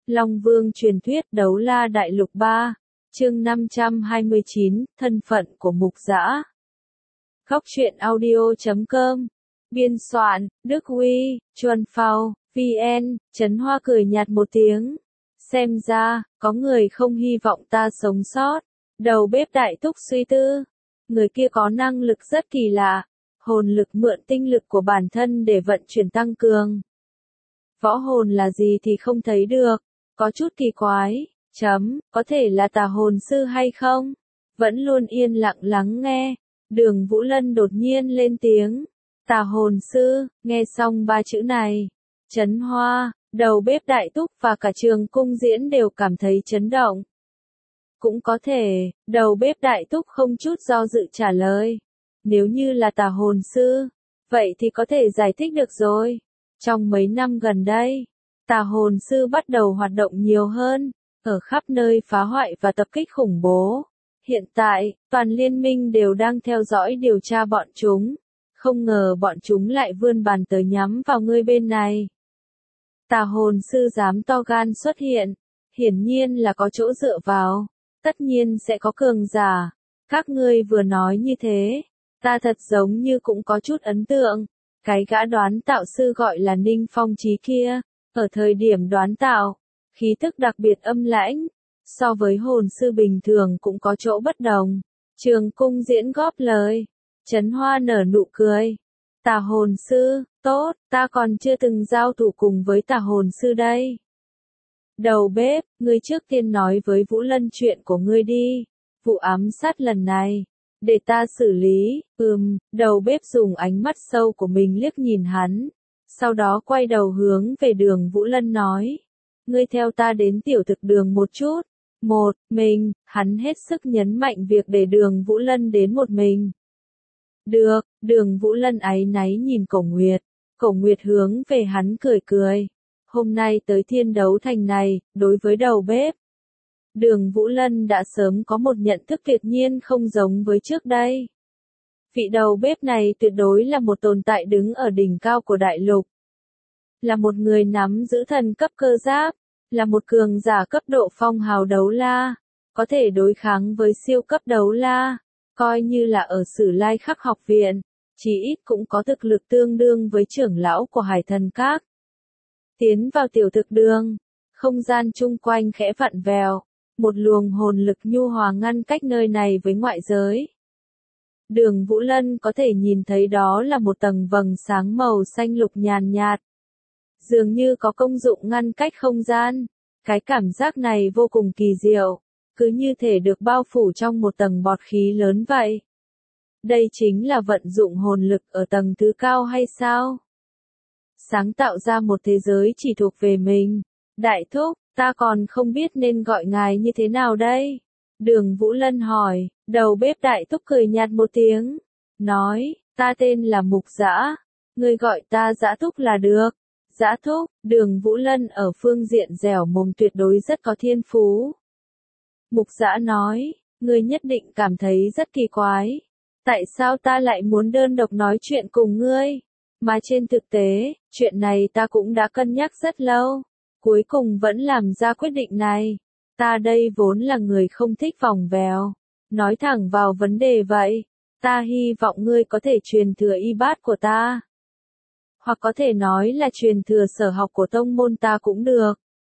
Long Vương truyền thuyết Đấu La Đại Lục 3, chương 529, thân phận của Mục Dã. Góc truyện audio.com. Biên soạn, Đức Huy, Chuân Phao, VN, Trấn Hoa cười nhạt một tiếng. Xem ra, có người không hy vọng ta sống sót. Đầu bếp Đại Túc suy tư. Người kia có năng lực rất kỳ lạ. Hồn lực mượn tinh lực của bản thân để vận chuyển tăng cường. Võ hồn là gì thì không thấy được. Có chút kỳ quái. Có thể là tà hồn sư hay không? Vẫn luôn yên lặng lắng nghe. Đường Vũ Lân đột nhiên lên tiếng. Tà hồn sư, nghe xong ba chữ này. Trấn Hoa, đầu bếp Đại Túc và cả trường cung diễn đều cảm thấy chấn động. Cũng có thể, đầu bếp Đại Túc không chút do dự trả lời. Nếu như là tà hồn sư, vậy thì có thể giải thích được rồi. Trong mấy năm gần đây, tà hồn sư bắt đầu hoạt động nhiều hơn, ở khắp nơi phá hoại và tập kích khủng bố. Hiện tại, toàn liên minh đều đang theo dõi điều tra bọn chúng. Không ngờ bọn chúng lại vươn bàn tới nhắm vào ngươi bên này. Tà hồn sư dám to gan xuất hiện, hiển nhiên là có chỗ dựa vào, tất nhiên sẽ có cường giả. Các ngươi vừa nói như thế, ta thật giống như cũng có chút ấn tượng. Cái gã đoán tạo sư gọi là Ninh Phong Chí kia, ở thời điểm đoán tạo, khí tức đặc biệt âm lãnh, so với hồn sư bình thường cũng có chỗ bất đồng. Trường cung diễn góp lời, Trấn Hoa nở nụ cười. Tà hồn sư, tốt, ta còn chưa từng giao thủ cùng với tà hồn sư đây. Đầu bếp, ngươi trước tiên nói với Vũ Lân chuyện của ngươi đi. Vụ ám sát lần này, để ta xử lý. Đầu bếp dùng ánh mắt sâu của mình liếc nhìn hắn, sau đó quay đầu hướng về Đường Vũ Lân nói. Ngươi theo ta đến tiểu thực đường một chút. Một mình, hắn hết sức nhấn mạnh việc để Đường Vũ Lân đến một mình. Được, Đường Vũ Lân áy náy nhìn Cổ Nguyệt. Cổ Nguyệt hướng về hắn cười cười. Hôm nay tới Thiên Đấu Thành này, đối với đầu bếp, Đường Vũ Lân đã sớm có một nhận thức tuyệt nhiên không giống với trước đây. Vị đầu bếp này tuyệt đối là một tồn tại đứng ở đỉnh cao của đại lục. Là một người nắm giữ thần cấp cơ giáp, là một cường giả cấp độ phong hào đấu la, có thể đối kháng với siêu cấp đấu la, coi như là ở Sử Lai Khắc học viện, chỉ ít cũng có thực lực tương đương với trưởng lão của Hải Thần Các. Tiến vào tiểu thực đường, không gian chung quanh khẽ vặn vẹo, một luồng hồn lực nhu hòa ngăn cách nơi này với ngoại giới. Đường Vũ Lân có thể nhìn thấy đó là một tầng vầng sáng màu xanh lục nhàn nhạt. Dường như có công dụng ngăn cách không gian. Cái cảm giác này vô cùng kỳ diệu, cứ như thể được bao phủ trong một tầng bọt khí lớn vậy. Đây chính là vận dụng hồn lực ở tầng thứ cao hay sao? Sáng tạo ra một thế giới chỉ thuộc về mình. Đại thúc, ta còn không biết nên gọi ngài như thế nào đây? Đường Vũ Lân hỏi. Đầu bếp Đại Túc cười nhạt một tiếng, nói, ta tên là Mục Dã, ngươi gọi ta Dã Thúc là được. Dã Thúc, Đường Vũ Lân ở phương diện dẻo mồm tuyệt đối rất có thiên phú. Mục Dã nói, ngươi nhất định cảm thấy rất kỳ quái. Tại sao ta lại muốn đơn độc nói chuyện cùng ngươi? Mà trên thực tế, chuyện này ta cũng đã cân nhắc rất lâu. Cuối cùng vẫn làm ra quyết định này. Ta đây vốn là người không thích vòng vèo. Nói thẳng vào vấn đề vậy. Ta hy vọng ngươi có thể truyền thừa y bát của ta. Hoặc có thể nói là truyền thừa sở học của tông môn ta cũng được.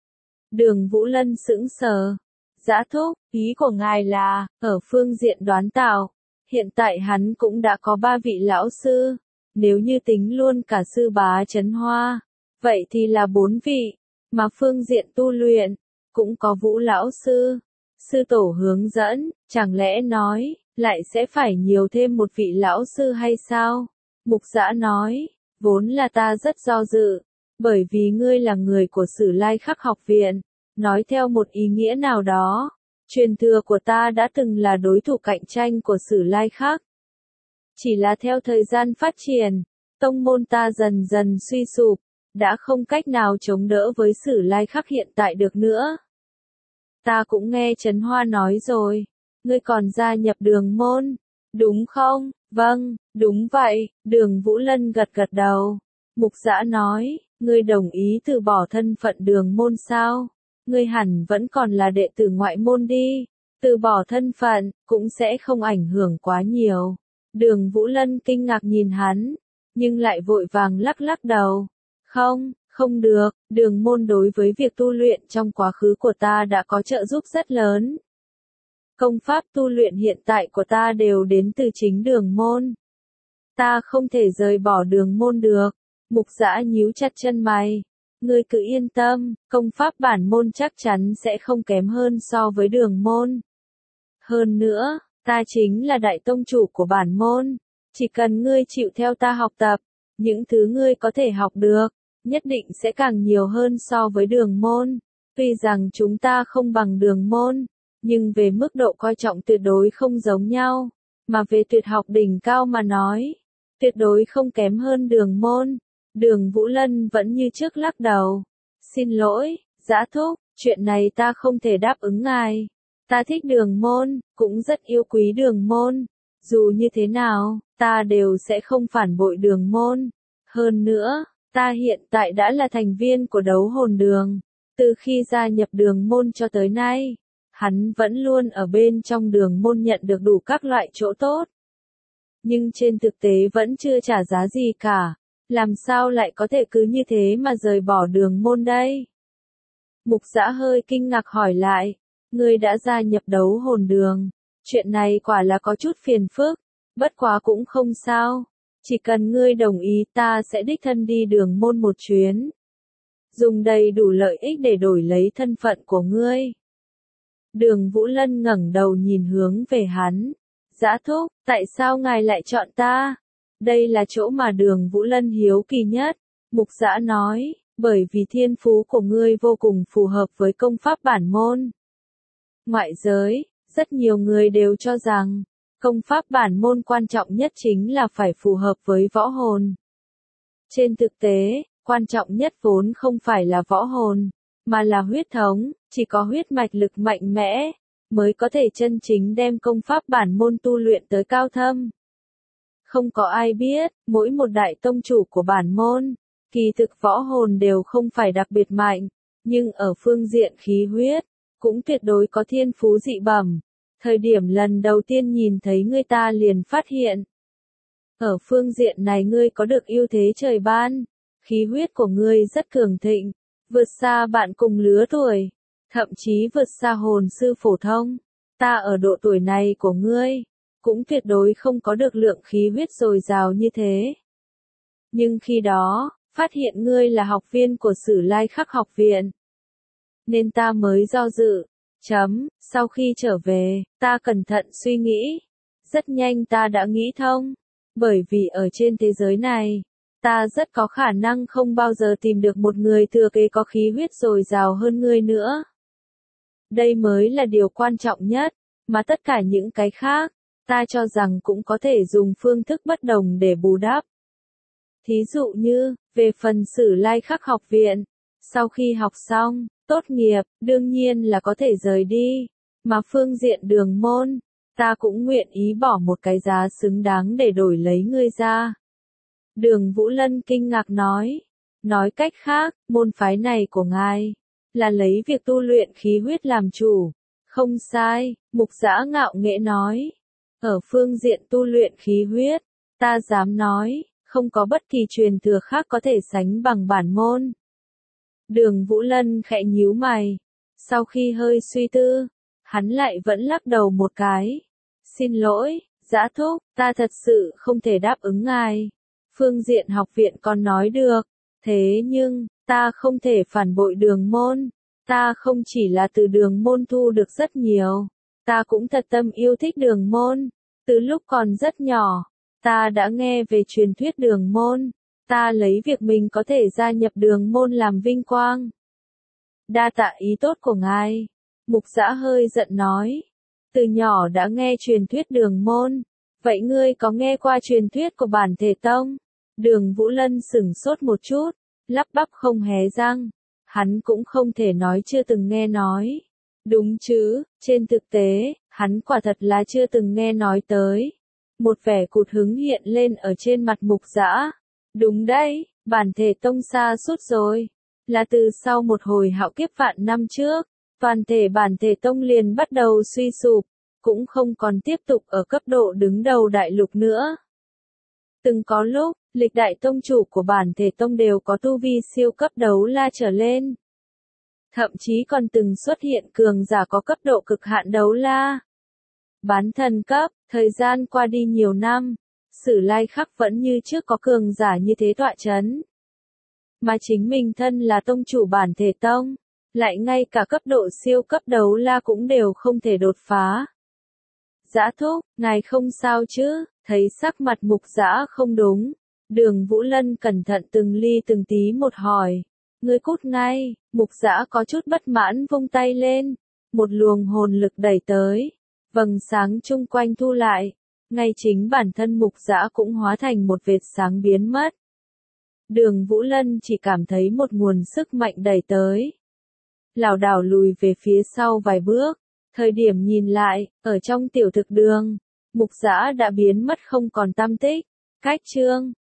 Đường Vũ Lân sững sờ. Dã Thúc, ý của ngài là, ở phương diện đoán tạo, hiện tại hắn cũng đã có 3 vị lão sư. Nếu như tính luôn cả sư bá Trấn Hoa, vậy thì là 4 vị. Mà phương diện tu luyện, cũng có Vũ lão sư, sư tổ hướng dẫn, chẳng lẽ nói, lại sẽ phải nhiều thêm một vị lão sư hay sao? Mục Dã nói, vốn là ta rất do dự, bởi vì ngươi là người của Sử Lai Khắc học viện, nói theo một ý nghĩa nào đó, truyền thừa của ta đã từng là đối thủ cạnh tranh của Sử Lai Khắc. Chỉ là theo thời gian phát triển, tông môn ta dần dần suy sụp, đã không cách nào chống đỡ với Sử Lai Khắc hiện tại được nữa. Ta cũng nghe Trấn Hoa nói rồi, ngươi còn gia nhập Đường môn, đúng không? Vâng, đúng vậy, Đường Vũ Lân gật gật đầu. Mục Dã nói, ngươi đồng ý từ bỏ thân phận Đường môn sao? ngươi hẳn vẫn còn là đệ tử ngoại môn đi. Từ bỏ thân phận, cũng sẽ không ảnh hưởng quá nhiều. Đường Vũ Lân kinh ngạc nhìn hắn, nhưng lại vội vàng lắc lắc đầu. Không được, đường môn đối với việc tu luyện trong quá khứ của ta đã có trợ giúp rất lớn. Công pháp tu luyện hiện tại của ta đều đến từ chính đường môn. Ta không thể rời bỏ đường môn được. Mục Dã nhíu chặt chân mày. Ngươi cứ yên tâm, công pháp bản môn chắc chắn sẽ không kém hơn so với đường môn. Hơn nữa, ta chính là đại tông chủ của bản môn. Chỉ cần ngươi chịu theo ta học tập, những thứ ngươi có thể học được, nhất định sẽ càng nhiều hơn so với đường môn. Tuy rằng chúng ta không bằng đường môn, nhưng về mức độ coi trọng tuyệt đối không giống nhau. Mà về tuyệt học đỉnh cao mà nói, tuyệt đối không kém hơn đường môn. Đường Vũ Lân vẫn như trước lắc đầu. Xin lỗi, Dã thúc, chuyện này ta không thể đáp ứng ngài. Ta thích đường môn, cũng rất yêu quý đường môn. Dù như thế nào, ta đều sẽ không phản bội đường môn. Hơn nữa, ta hiện tại đã là thành viên của đấu hồn đường. Từ khi gia nhập đường môn cho tới nay, hắn vẫn luôn ở bên trong đường môn nhận được đủ các loại chỗ tốt. Nhưng trên thực tế vẫn chưa trả giá gì cả. Làm sao lại có thể cứ như thế mà rời bỏ đường môn đây? Mục Dã hơi kinh ngạc hỏi lại. Ngươi đã gia nhập đấu hồn đường. Chuyện này quả là có chút phiền phức. Bất quá cũng không sao. Chỉ cần ngươi đồng ý ta sẽ đích thân đi đường môn một chuyến. Dùng đầy đủ lợi ích để đổi lấy thân phận của ngươi. Đường Vũ Lân ngẩng đầu nhìn hướng về hắn. Dã thúc, tại sao ngài lại chọn ta? Đây là chỗ mà đường Vũ Lân hiếu kỳ nhất. Mục Dã nói, bởi vì thiên phú của ngươi vô cùng phù hợp với công pháp bản môn. Ngoại giới, rất nhiều người đều cho rằng, công pháp bản môn quan trọng nhất chính là phải phù hợp với võ hồn. Trên thực tế, quan trọng nhất vốn không phải là võ hồn, mà là huyết thống, chỉ có huyết mạch lực mạnh mẽ, mới có thể chân chính đem công pháp bản môn tu luyện tới cao thâm. Không có ai biết, mỗi một đại tông chủ của bản môn, kỳ thực võ hồn đều không phải đặc biệt mạnh, nhưng ở phương diện khí huyết, cũng tuyệt đối có thiên phú dị bẩm. Thời điểm lần đầu tiên nhìn thấy ngươi ta liền phát hiện. Ở phương diện này ngươi có được ưu thế trời ban, khí huyết của ngươi rất cường thịnh, vượt xa bạn cùng lứa tuổi, thậm chí vượt xa hồn sư phổ thông. Ta ở độ tuổi này của ngươi, cũng tuyệt đối không có được lượng khí huyết dồi dào như thế. Nhưng khi đó, phát hiện ngươi là học viên của Sử Lai Khắc học viện, nên ta mới do dự. Sau khi trở về, ta cẩn thận suy nghĩ. Rất nhanh ta đã nghĩ thông. Bởi vì ở trên thế giới này, ta rất có khả năng không bao giờ tìm được một người thừa kế có khí huyết dồi dào hơn ngươi nữa. Đây mới là điều quan trọng nhất, mà tất cả những cái khác, ta cho rằng cũng có thể dùng phương thức bất đồng để bù đắp. Thí dụ như, về phần Sử Lai Khắc học viện, sau khi học xong, tốt nghiệp, đương nhiên là có thể rời đi, mà phương diện đường môn, ta cũng nguyện ý bỏ một cái giá xứng đáng để đổi lấy ngươi ra. Đường Vũ Lân kinh ngạc nói cách khác, môn phái này của ngài, là lấy việc tu luyện khí huyết làm chủ. Không sai, Mục Dã ngạo nghễ nói. Ở phương diện tu luyện khí huyết, ta dám nói, không có bất kỳ truyền thừa khác có thể sánh bằng bản môn. Đường Vũ Lân khẽ nhíu mày. Sau khi hơi suy tư, hắn lại vẫn lắc đầu một cái. Xin lỗi, Dã thúc, ta thật sự không thể đáp ứng ngài. Phương diện học viện còn nói được, thế nhưng, ta không thể phản bội đường môn. Ta không chỉ là từ đường môn thu được rất nhiều, ta cũng thật tâm yêu thích đường môn. Từ lúc còn rất nhỏ, ta đã nghe về truyền thuyết đường môn. Ta lấy việc mình có thể gia nhập đường môn làm vinh quang. Đa tạ ý tốt của ngài. Mục Dã hơi giận nói. Từ nhỏ đã nghe truyền thuyết đường môn. Vậy ngươi có nghe qua truyền thuyết của bản thể tông? Đường Vũ Lân sửng sốt một chút, lắp bắp không hé răng. Hắn cũng không thể nói chưa từng nghe nói. Đúng chứ, trên thực tế, hắn quả thật là chưa từng nghe nói tới. Một vẻ cụt hứng hiện lên ở trên mặt Mục Dã. Đúng đấy, bản thể tông xa suốt rồi. là từ sau một hồi hạo kiếp vạn năm trước, toàn thể bản thể tông liền bắt đầu suy sụp, cũng không còn tiếp tục ở cấp độ đứng đầu đại lục nữa. Từng có lúc, lịch đại tông chủ của bản thể tông đều có tu vi siêu cấp đấu la trở lên. Thậm chí còn từng xuất hiện cường giả có cấp độ cực hạn đấu la. Bán thần cấp, thời gian qua đi nhiều năm, Sử Lai Khắc vẫn như trước có cường giả như thế tọa chấn. Mà chính mình thân là tông chủ bản thể tông, lại ngay cả cấp độ siêu cấp đấu la cũng đều không thể đột phá. Dã thúc, ngài không sao chứ? Thấy sắc mặt Mục Dã không đúng, Đường Vũ Lân cẩn thận từng ly từng tí một hỏi. Ngươi cút ngay, Mục Dã có chút bất mãn vung tay lên, một luồng hồn lực đẩy tới, vầng sáng chung quanh thu lại, ngay chính bản thân Mục Dã cũng hóa thành một vệt sáng biến mất. Đường Vũ Lân chỉ cảm thấy một nguồn sức mạnh đẩy tới. Lảo đảo lùi về phía sau vài bước, thời điểm nhìn lại, ở trong tiểu thực đường, Mục Dã đã biến mất không còn tăm tích. Cách chương